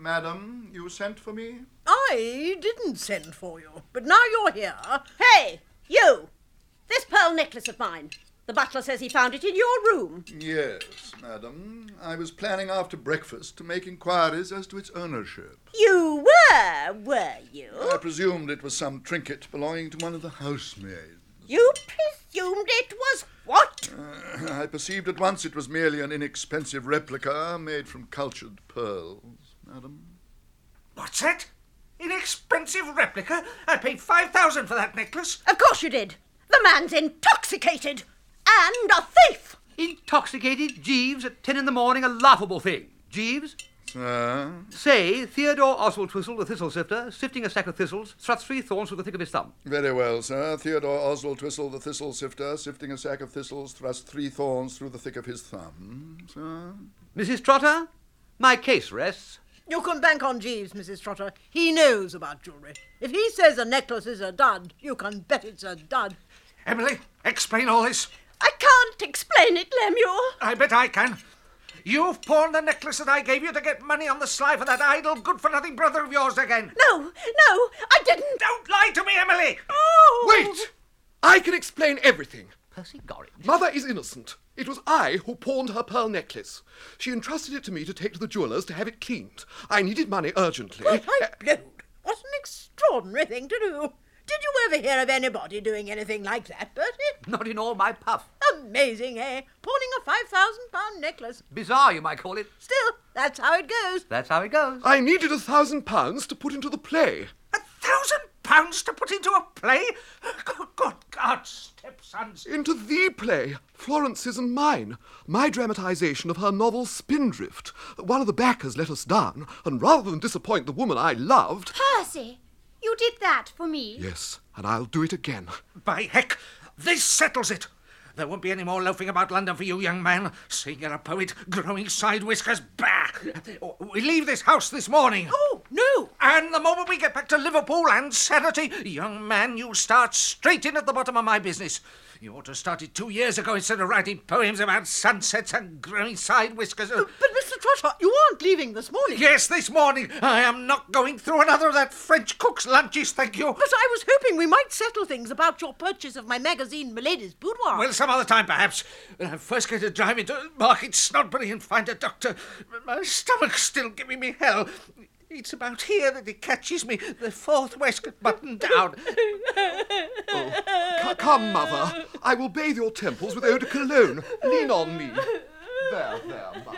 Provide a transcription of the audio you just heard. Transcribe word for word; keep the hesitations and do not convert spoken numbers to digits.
Madam, you sent for me? I didn't send for you, but now you're here. Hey, you! This pearl necklace of mine. The butler says he found it in your room. Yes, madam. I was planning after breakfast to make inquiries as to its ownership. You were, were you? I presumed it was some trinket belonging to one of the housemaids. You presumed it was what? Uh, I perceived at once it was merely an inexpensive replica made from cultured pearls, madam. What's that? Inexpensive replica? I paid five thousand for that necklace. Of course you did. The man's intoxicated. And a thief! Intoxicated? Jeeves, at ten in the morning, a laughable thing. Jeeves? Sir? Say, Theodore Oswald Twistle, the thistle sifter, sifting a sack of thistles, struts three thorns through the thick of his thumb. Very well, sir. Theodore Oswald Twistle, the thistle sifter, sifting a sack of thistles, thrust three thorns through the thick of his thumb, sir. Missus Trotter, my case rests. You can bank on Jeeves, Missus Trotter. He knows about jewellery. If he says a necklace is a dud, you can bet it's a dud. Emily, explain all this. I can't explain it, Lemuel. I bet I can. You've pawned the necklace that I gave you to get money on the sly for that idle, good-for-nothing brother of yours again. No, no, I didn't. Don't lie to me, Emily! Oh! Wait! I can explain everything. Percy Gorringe. Mother is innocent. It was I who pawned her pearl necklace. She entrusted it to me to take to the jeweller's to have it cleaned. I needed money urgently. Well, I blowed. What an extraordinary thing to do. Did you ever hear of anybody doing anything like that, Bertie? Not in all my puff. Amazing, eh? Pawning a five thousand pound necklace. Bizarre, you might call it. Still, that's how it goes. That's how it goes. I needed a thousand pounds to put into the play. A thousand pounds to put into a play? Good, good God, stepsons. Into the play, Florence's and mine. My dramatisation of her novel Spindrift. One of the backers let us down, and rather than disappoint the woman I loved... Percy, you did that for me. Yes, and I'll do it again. By heck, this settles it. There won't be any more loafing about London for you, young man. Seeing you're a poet, growing side whiskers, bah! We leave this house this morning. Oh, no! And the moment we get back to Liverpool and sanity, young man, you start straight in at the bottom of my business. You ought to have started two years ago instead of writing poems about sunsets and growing side whiskers. But, but Mister Trotter, you aren't leaving this morning. Yes, this morning. I am not going through another of that French cook's lunches, thank you. But I was hoping we might settle things about your purchase of my magazine, Milady's Boudoir. Well, some other time, perhaps. When I first get to drive into Market Snodbury and find a doctor. My stomach's still giving me hell. It's about here that it catches me, the fourth waistcoat button down. Oh, c- come, Mother. I will bathe your temples with eau de cologne. Lean on me. There, there, Mother.